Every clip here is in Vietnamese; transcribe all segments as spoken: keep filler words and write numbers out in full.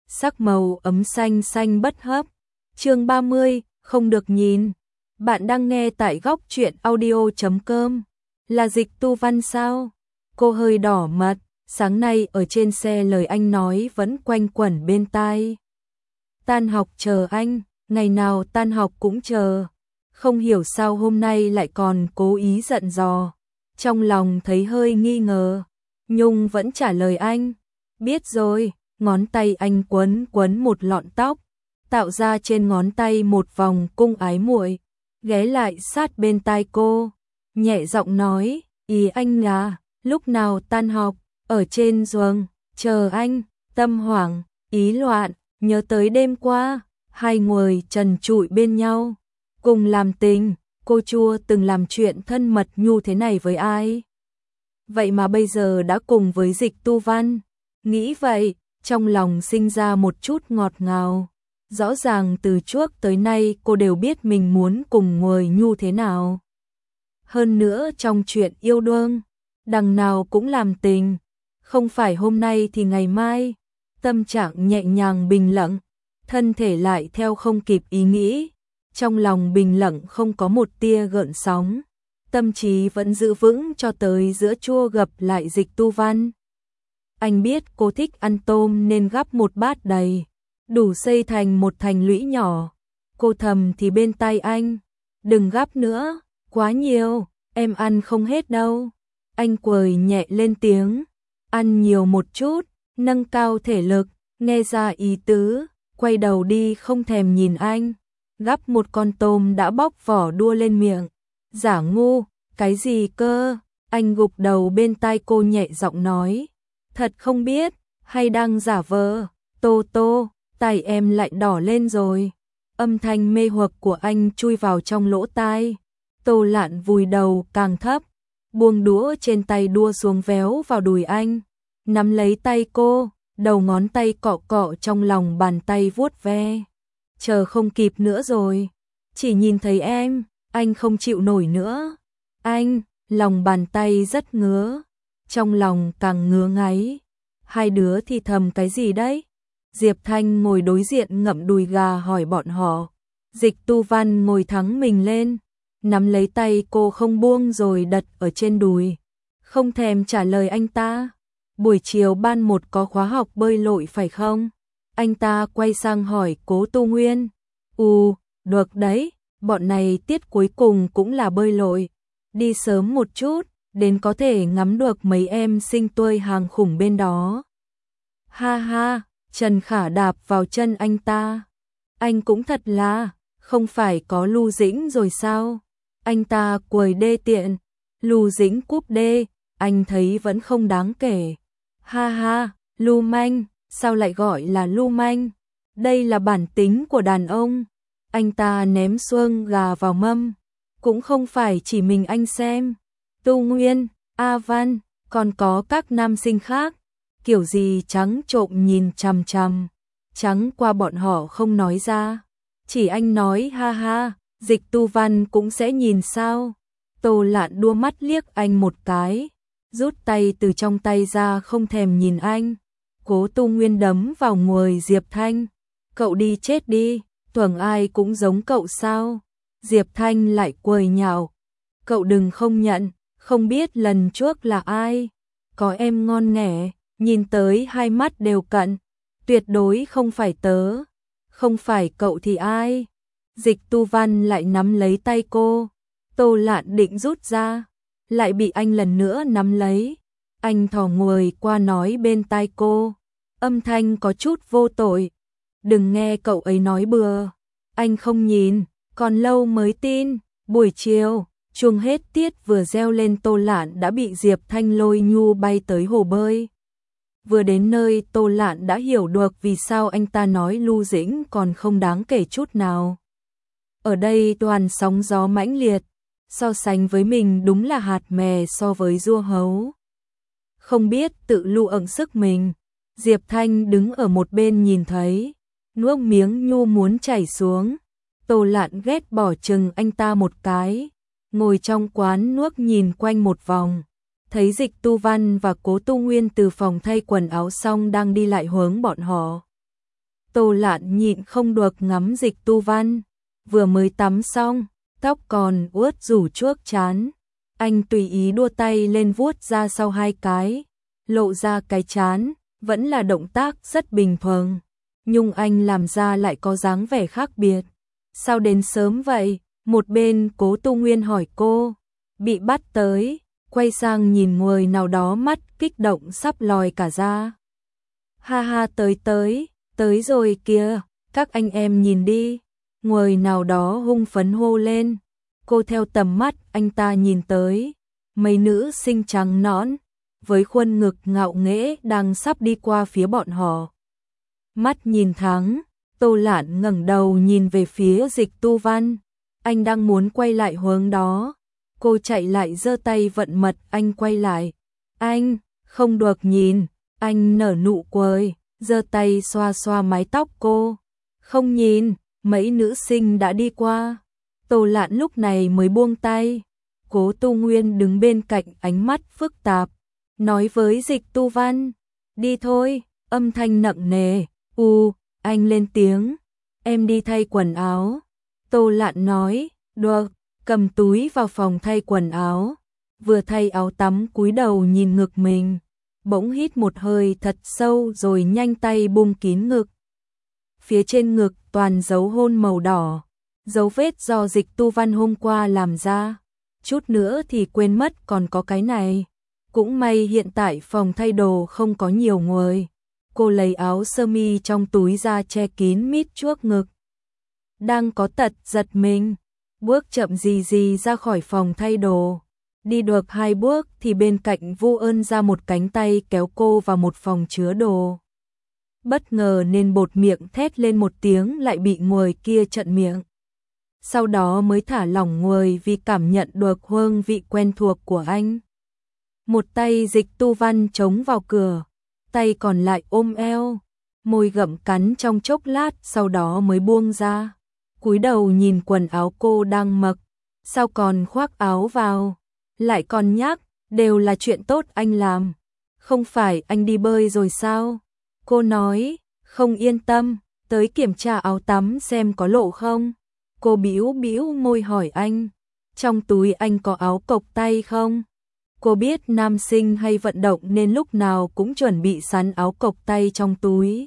sắc màu ấm xanh xanh bất hấp. Chương ba mươi, không được nhìn. Bạn đang nghe tại góc truyện audio chấm com. Là Dịch Tu Văn sao? Cô hơi đỏ mặt, sáng nay ở trên xe lời anh nói vẫn quanh quẩn bên tai. Tan học chờ anh, ngày nào tan học cũng chờ. Không hiểu sao hôm nay lại còn cố ý giận dò. Trong lòng thấy hơi nghi ngờ, Nhung vẫn trả lời anh. Biết rồi, ngón tay anh quấn quấn một lọn tóc, tạo ra trên ngón tay một vòng cung ái muội, ghé lại sát bên tai cô, nhẹ giọng nói, ý anh là, lúc nào tan học, ở trên giường, chờ anh, tâm hoảng, ý loạn, nhớ tới đêm qua, hai người trần trụi bên nhau, cùng làm tình, cô chưa từng làm chuyện thân mật nhu thế này với ai. Vậy mà bây giờ đã cùng với Dịch Tu Văn, nghĩ vậy, trong lòng sinh ra một chút ngọt ngào. Rõ ràng từ trước tới nay cô đều biết mình muốn cùng người nhu thế nào. Hơn nữa trong chuyện yêu đương, đằng nào cũng làm tình, không phải hôm nay thì ngày mai. Tâm trạng nhẹ nhàng bình lặng, thân thể lại theo không kịp ý nghĩ. Trong lòng bình lặng không có một tia gợn sóng, tâm trí vẫn giữ vững cho tới giữa chua gặp lại Dịch Tu Văn. Anh biết cô thích ăn tôm nên gắp một bát đầy, đủ xây thành một thành lũy nhỏ. Cô thầm thì bên tai anh, đừng gắp nữa, quá nhiều, em ăn không hết đâu. Anh cười nhẹ lên tiếng, ăn nhiều một chút, nâng cao thể lực, nghe ra ý tứ, quay đầu đi không thèm nhìn anh. Gắp một con tôm đã bóc vỏ đua lên miệng. Giả ngu, cái gì cơ? Anh gục đầu bên tai cô nhẹ giọng nói. Thật không biết, hay đang giả vờ? Tô Tô, tai em lại đỏ lên rồi. Âm thanh mê hoặc của anh chui vào trong lỗ tai. Tô Lạn vùi đầu càng thấp, buông đũa trên tay đua xuống véo vào đùi anh. Nắm lấy tay cô, đầu ngón tay cọ cọ trong lòng bàn tay vuốt ve. Chờ không kịp nữa rồi, chỉ nhìn thấy em, anh không chịu nổi nữa. Anh, lòng bàn tay rất ngứa, trong lòng càng ngứa ngáy. Hai đứa thì thầm cái gì đấy? Diệp Thanh ngồi đối diện ngậm đùi gà hỏi bọn họ. Dịch Tu Văn ngồi thắng mình lên, nắm lấy tay cô không buông rồi đặt ở trên đùi. Không thèm trả lời anh ta. Buổi chiều ban một có khóa học bơi lội phải không? Anh ta quay sang hỏi Cố Tu Nguyên. Ừ, được đấy, bọn này tiết cuối cùng cũng là bơi lội. Đi sớm một chút, đến có thể ngắm được mấy em xinh tươi hàng khủng bên đó. Ha ha, Trần Khả đạp vào chân anh ta. Anh cũng thật là, không phải có Lưu Dĩnh rồi sao? Anh ta quầy đê tiện, Lưu Dĩnh cúp đê, anh thấy vẫn không đáng kể. Ha ha, Lưu Manh. Sao lại gọi là lưu manh? Đây là bản tính của đàn ông. Anh ta ném xuông gà vào mâm. Cũng không phải chỉ mình anh xem. Tu Nguyên, A Văn, còn có các nam sinh khác. Kiểu gì trắng trộm nhìn chằm chằm. Trắng qua bọn họ không nói ra. Chỉ anh nói ha ha, Dịch Tu Văn cũng sẽ nhìn sao. Tô Lạn đua mắt liếc anh một cái. Rút tay từ trong tay ra không thèm nhìn anh. Cố Tu Nguyên đấm vào người Diệp Thanh. Cậu đi chết đi, tưởng ai cũng giống cậu sao? Diệp Thanh lại quầy nhạo. Cậu đừng không nhận, không biết lần trước là ai. Có em ngon nghẻ, nhìn tới hai mắt đều cận. Tuyệt đối không phải tớ. Không phải cậu thì ai? Dịch Tu Văn lại nắm lấy tay cô. Tô Lạn định rút ra, lại bị anh lần nữa nắm lấy. Anh thò người qua nói bên tai cô, âm thanh có chút vô tội. Đừng nghe cậu ấy nói bừa, anh không nhìn, còn lâu mới tin. Buổi chiều, chuông hết tiết vừa reo lên, Tô Lạn đã bị Diệp Thanh lôi nhu bay tới hồ bơi. Vừa đến nơi Tô Lạn đã hiểu được vì sao anh ta nói Lưu Dĩnh còn không đáng kể chút nào. Ở đây toàn sóng gió mãnh liệt, so sánh với mình đúng là hạt mè so với dưa hấu. Không biết tự lưu ẩn sức mình. Diệp Thanh đứng ở một bên nhìn thấy, nuốt miếng nhu muốn chảy xuống. Tô Lạn ghét bỏ chừng anh ta một cái, ngồi trong quán nuốt nhìn quanh một vòng, thấy Dịch Tu Văn và Cố Tu Nguyên từ phòng thay quần áo xong đang đi lại hướng bọn họ. Tô Lạn nhịn không được ngắm Dịch Tu Văn, vừa mới tắm xong, tóc còn ướt rủ chuốc chán. Anh tùy ý đua tay lên vuốt ra sau hai cái, lộ ra cái chán, vẫn là động tác rất bình thường. Nhưng anh làm ra lại có dáng vẻ khác biệt. Sao đến sớm vậy? Một bên Cố Tu Nguyên hỏi cô. Bị bắt tới, quay sang nhìn người nào đó mắt kích động sắp lòi cả ra. Ha ha, tới tới, tới rồi kìa, các anh em nhìn đi. Người nào đó hung phấn hô lên. Cô theo tầm mắt anh ta nhìn tới, mấy nữ sinh trắng nõn, với khuôn ngực ngạo nghễ đang sắp đi qua phía bọn họ. Mắt nhìn thắng, Tô Lạn ngẩng đầu nhìn về phía Dịch Tu Văn, anh đang muốn quay lại hướng đó. Cô chạy lại giơ tay vận mật anh quay lại. Anh, không được nhìn, anh nở nụ cười, giơ tay xoa xoa mái tóc cô. Không nhìn, mấy nữ sinh đã đi qua. Tô Lạn lúc này mới buông tay. Cố Tu Nguyên đứng bên cạnh ánh mắt phức tạp, nói với Dịch Tu Văn, đi thôi, âm thanh nặng nề. U, anh lên tiếng, em đi thay quần áo. Tô Lạn nói, được, cầm túi vào phòng thay quần áo. Vừa thay áo tắm cúi đầu nhìn ngực mình, bỗng hít một hơi thật sâu rồi nhanh tay bung kín ngực. Phía trên ngực toàn dấu hôn màu đỏ, dấu vết do Dịch Tu Văn hôm qua làm ra. Chút nữa thì quên mất còn có cái này. Cũng may hiện tại phòng thay đồ không có nhiều người. Cô lấy áo sơ mi trong túi ra che kín mít chuốc ngực. Đang có tật giật mình, bước chậm gì gì ra khỏi phòng thay đồ. Đi được hai bước thì bên cạnh Vu Ơn ra một cánh tay kéo cô vào một phòng chứa đồ. Bất ngờ nên bột miệng thét lên một tiếng lại bị người kia chặn miệng. Sau đó mới thả lỏng người vì cảm nhận được hương vị quen thuộc của anh. Một tay Dịch Tu Văn chống vào cửa, tay còn lại ôm eo, môi gặm cắn trong chốc lát sau đó mới buông ra. Cúi đầu nhìn quần áo cô đang mặc, sao còn khoác áo vào, lại còn nhắc, đều là chuyện tốt anh làm. Không phải anh đi bơi rồi sao? Cô nói, không yên tâm, tới kiểm tra áo tắm xem có lộ không. Cô bĩu bĩu môi hỏi anh, trong túi anh có áo cộc tay không? Cô biết nam sinh hay vận động nên lúc nào cũng chuẩn bị sẵn áo cộc tay trong túi.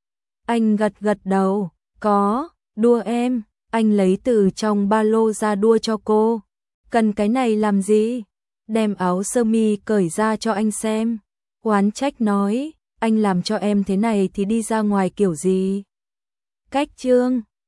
Anh gật gật đầu, có, đua em, anh lấy từ trong ba lô ra đua cho cô. Cần cái này làm gì? Đem áo sơ mi cởi ra cho anh xem. Oán trách nói, anh làm cho em thế này thì đi ra ngoài kiểu gì? Cách trương